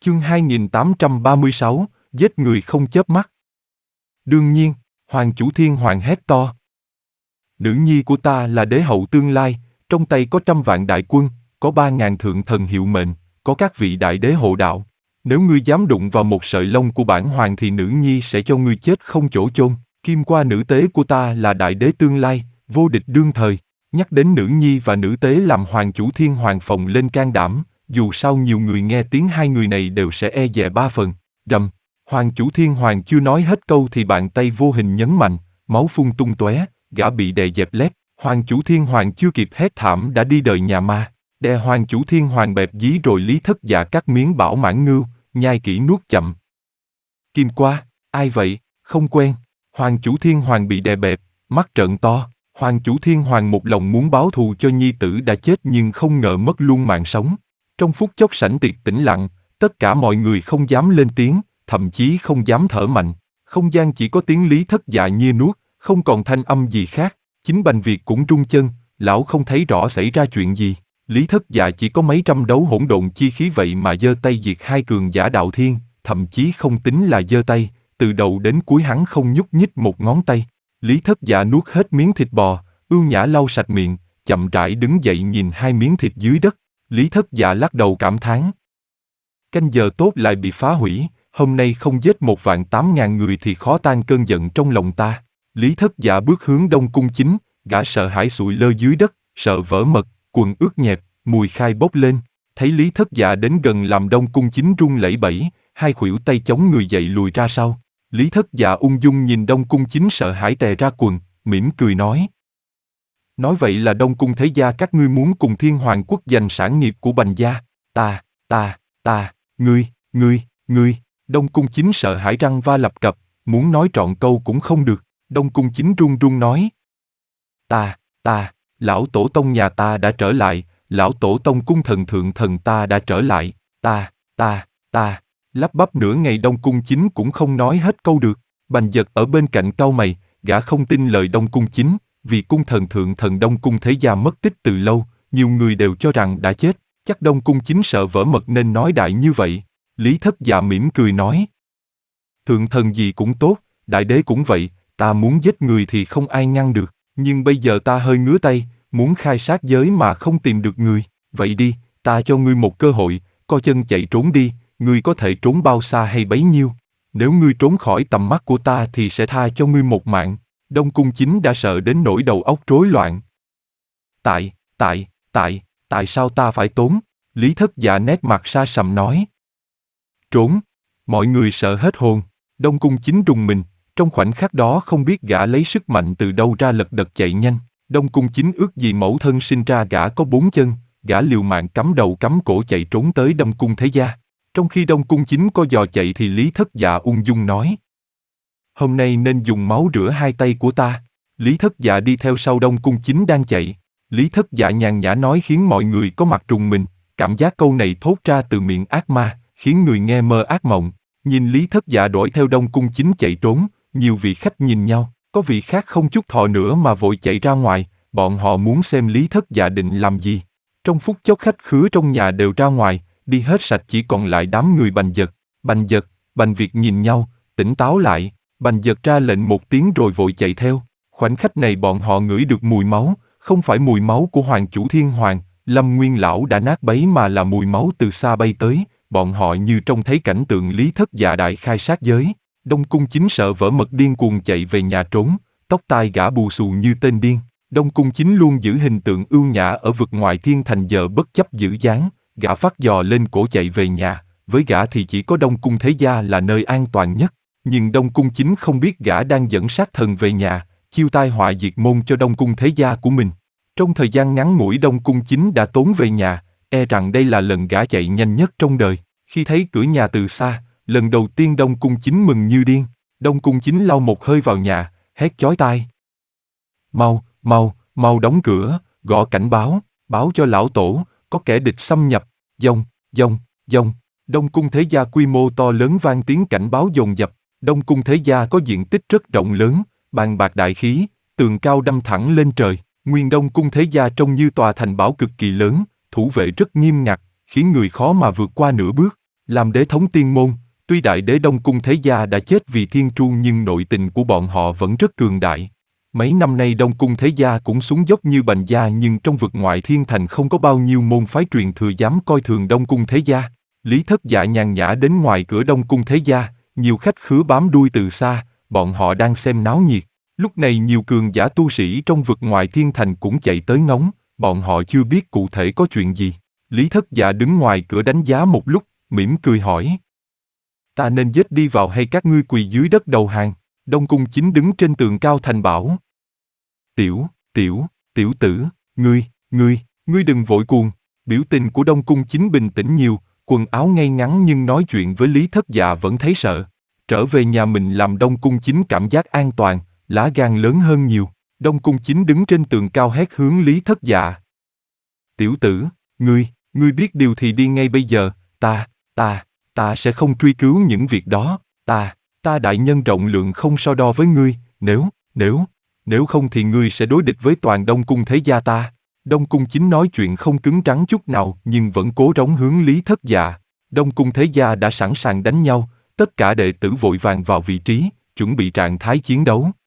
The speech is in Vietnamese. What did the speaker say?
Chương 2836, giết người không chớp mắt. Đương nhiên, Hoàng Chủ Thiên Hoàng hét to. Nữ nhi của ta là đế hậu tương lai, trong tay có 100.000 đại quân, có 3.000 thượng thần hiệu mệnh, có các vị đại đế hộ đạo. Nếu ngươi dám đụng vào một sợi lông của bản hoàng thì nữ nhi sẽ cho ngươi chết không chỗ chôn. Kim qua nữ tế của ta là đại đế tương lai, vô địch đương thời. Nhắc đến nữ nhi và nữ tế làm Hoàng Chủ Thiên Hoàng phồng lên can đảm, dù sao nhiều người nghe tiếng hai người này đều sẽ e dè 3 phần. Rầm, Hoàng Chủ Thiên Hoàng chưa nói hết câu thì bàn tay vô hình nhấn mạnh, máu phun tung tóe, gã bị đè dẹp lép. Hoàng Chủ Thiên Hoàng chưa kịp hét thảm đã đi đời nhà ma. Đè Hoàng Chủ Thiên Hoàng bẹp dí rồi Lý Thất Dạ cắt miếng bảo mãn ngưu, nhai kỹ nuốt chậm. Kim qua, ai vậy, không quen. Hoàng Chủ Thiên Hoàng bị đè bẹp, mắt trợn to. Hoàng Chủ Thiên Hoàng một lòng muốn báo thù cho nhi tử đã chết nhưng không ngờ mất luôn mạng sống. Trong phút chốc sảnh tiệc tĩnh lặng, tất cả mọi người không dám lên tiếng, thậm chí không dám thở mạnh. Không gian chỉ có tiếng Lý Thất Dạ nhia nuốt, không còn thanh âm gì khác. Chính Bành Việt cũng run chân, lão không thấy rõ xảy ra chuyện gì. Lý Thất Dạ chỉ có mấy trăm đấu hỗn độn chi khí vậy mà giơ tay diệt 2 cường giả đạo thiên, thậm chí không tính là giơ tay, từ đầu đến cuối hắn không nhúc nhích một ngón tay. Lý Thất Dạ nuốt hết miếng thịt bò, ưu nhã lau sạch miệng, chậm rãi đứng dậy nhìn 2 miếng thịt dưới đất. Lý Thất Dạ lắc đầu cảm thán. Canh giờ tốt lại bị phá hủy, hôm nay không giết 1.800.000 người thì khó tan cơn giận trong lòng ta. Lý Thất Dạ bước hướng Đông Cung Chính, gã sợ hãi sụi lơ dưới đất, sợ vỡ mật, quần ướt nhẹp, mùi khai bốc lên. Thấy Lý Thất Dạ đến gần làm Đông Cung Chính run lẩy bẩy, 2 khuỷu tay chống người dậy lùi ra sau. Lý Thất Dạ ung dung nhìn Đông Cung Chính sợ hãi tè ra quần, mỉm cười nói. Nói vậy là Đông Cung thế gia các ngươi muốn cùng Thiên Hoàng quốc giành sản nghiệp của Bành gia. Ngươi. Đông Cung Chính sợ hãi răng va lập cập, muốn nói trọn câu cũng không được. Đông Cung Chính run run nói. Lão tổ tông nhà ta đã trở lại, lão tổ tông cung thần thượng thần ta đã trở lại, lắp bắp nửa ngày Đông Cung Chính cũng không nói hết câu được. Bành Dật ở bên cạnh cau mày, gã không tin lời Đông Cung Chính, vì cung thần thượng thần Đông Cung thế gia mất tích từ lâu, nhiều người đều cho rằng đã chết, chắc Đông Cung Chính sợ vỡ mật nên nói đại như vậy. Lý Thất Dạ mỉm cười nói. Thượng thần gì cũng tốt, đại đế cũng vậy, ta muốn giết người thì không ai ngăn được, nhưng bây giờ ta hơi ngứa tay, muốn khai sát giới mà không tìm được người, vậy đi, ta cho ngươi một cơ hội, co chân chạy trốn đi, ngươi có thể trốn bao xa hay bấy nhiêu, nếu ngươi trốn khỏi tầm mắt của ta thì sẽ tha cho ngươi một mạng. Đông Cung Chính đã sợ đến nỗi đầu óc rối loạn. Tại sao ta phải trốn? Lý Thất Dạ nét mặt sa sầm nói. Trốn? Mọi người sợ hết hồn. Đông Cung Chính rùng mình, trong khoảnh khắc đó không biết gã lấy sức mạnh từ đâu ra lật đật chạy nhanh. Đông Cung Chính ước gì mẫu thân sinh ra gã có 4 chân, gã liều mạng cắm đầu cắm cổ chạy trốn tới Đông Cung thế gia. Trong khi Đông Cung Chính co giò chạy thì Lý Thất Dạ ung dung nói. Hôm nay nên dùng máu rửa 2 tay của ta. Lý Thất Dạ đi theo sau Đông Cung Chính đang chạy. Lý Thất Dạ nhàn nhã nói khiến mọi người có mặt rùng mình. Cảm giác câu này thốt ra từ miệng ác ma, khiến người nghe mơ ác mộng. Nhìn Lý Thất Dạ đuổi theo Đông Cung Chính chạy trốn, nhiều vị khách nhìn nhau, có vị khác không chút thọ nữa mà vội chạy ra ngoài, bọn họ muốn xem Lý Thất Dạ định làm gì. Trong phút chốc khách khứa trong nhà đều ra ngoài, đi hết sạch chỉ còn lại đám người Bành Dật, Bành Việt nhìn nhau, tỉnh táo lại. Bành Dật ra lệnh một tiếng rồi vội chạy theo. Khoảnh khắc này bọn họ ngửi được mùi máu, không phải mùi máu của Hoàng Chủ Thiên Hoàng, Lâm Nguyên Lão đã nát bấy mà là mùi máu từ xa bay tới. Bọn họ như trông thấy cảnh tượng Lý Thất Dạ đại khai sát giới. Đông Cung Chính sợ vỡ mật điên cuồng chạy về nhà trốn, tóc tai gã bù xù như tên điên. Đông Cung Chính luôn giữ hình tượng ưu nhã ở vực ngoại thiên thành giờ bất chấp giữ dáng, gã phát giò lên cổ chạy về nhà. Với gã thì chỉ có Đông Cung thế gia là nơi an toàn nhất. Nhưng Đông Cung Chính không biết gã đang dẫn sát thần về nhà, chiêu tai họa diệt môn cho Đông Cung thế gia của mình. Trong thời gian ngắn ngủi Đông Cung Chính đã trốn về nhà, e rằng đây là lần gã chạy nhanh nhất trong đời. Khi thấy cửa nhà từ xa, lần đầu tiên Đông Cung Chính mừng như điên. Đông Cung Chính lau một hơi vào nhà, hét chói tai. Mau đóng cửa, gõ cảnh báo cho lão tổ, có kẻ địch xâm nhập, dông. Đông Cung thế gia quy mô to lớn vang tiếng cảnh báo dồn dập. Đông Cung thế gia có diện tích rất rộng lớn, bàn bạc đại khí, tường cao đâm thẳng lên trời. Nguyên Đông Cung thế gia trông như tòa thành bảo cực kỳ lớn, thủ vệ rất nghiêm ngặt, khiến người khó mà vượt qua nửa bước. Làm đế thống tiên môn, tuy đại đế Đông Cung Thế Gia đã chết vì thiên tru nhưng nội tình của bọn họ vẫn rất cường đại. Mấy năm nay Đông Cung Thế Gia cũng xuống dốc như Bành Gia nhưng trong vực ngoại thiên thành không có bao nhiêu môn phái truyền thừa dám coi thường Đông Cung Thế Gia. Lý Thất Dạ nhàn nhã đến ngoài cửa Đông Cung Thế Gia, nhiều khách khứa bám đuôi từ xa, bọn họ đang xem náo nhiệt. Lúc này nhiều cường giả tu sĩ trong vực ngoại thiên thành cũng chạy tới ngóng, bọn họ chưa biết cụ thể có chuyện gì. Lý Thất Dạ đứng ngoài cửa đánh giá một lúc, mỉm cười hỏi. Ta nên giết đi vào hay các ngươi quỳ dưới đất đầu hàng? Đông Cung Chính đứng trên tường cao thành bảo. Tiểu tử, ngươi đừng vội cuồng. Biểu tình của Đông Cung Chính bình tĩnh nhiều, quần áo ngay ngắn nhưng nói chuyện với Lý Thất Dạ vẫn thấy sợ. Trở về nhà mình làm Đông Cung Chính cảm giác an toàn, lá gan lớn hơn nhiều. Đông Cung Chính đứng trên tường cao hét hướng Lý Thất Dạ. Tiểu tử, ngươi biết điều thì đi ngay bây giờ, ta sẽ không truy cứu những việc đó, ta đại nhân rộng lượng không so đo với ngươi, nếu không thì ngươi sẽ đối địch với toàn Đông Cung Thế Gia ta. Đông Cung Chính nói chuyện không cứng rắn chút nào nhưng vẫn cố rống hướng Lý Thất Dạ. Đông Cung Thế Gia đã sẵn sàng đánh nhau, tất cả đệ tử vội vàng vào vị trí, chuẩn bị trạng thái chiến đấu.